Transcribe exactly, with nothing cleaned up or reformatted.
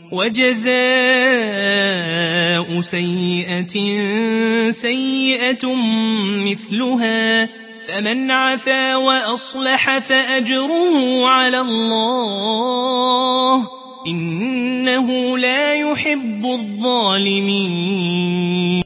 وجزاء سيئة سيئة مثلها فمن عفا وأصلح فأجره على الله إنه لا يحب الظالمين.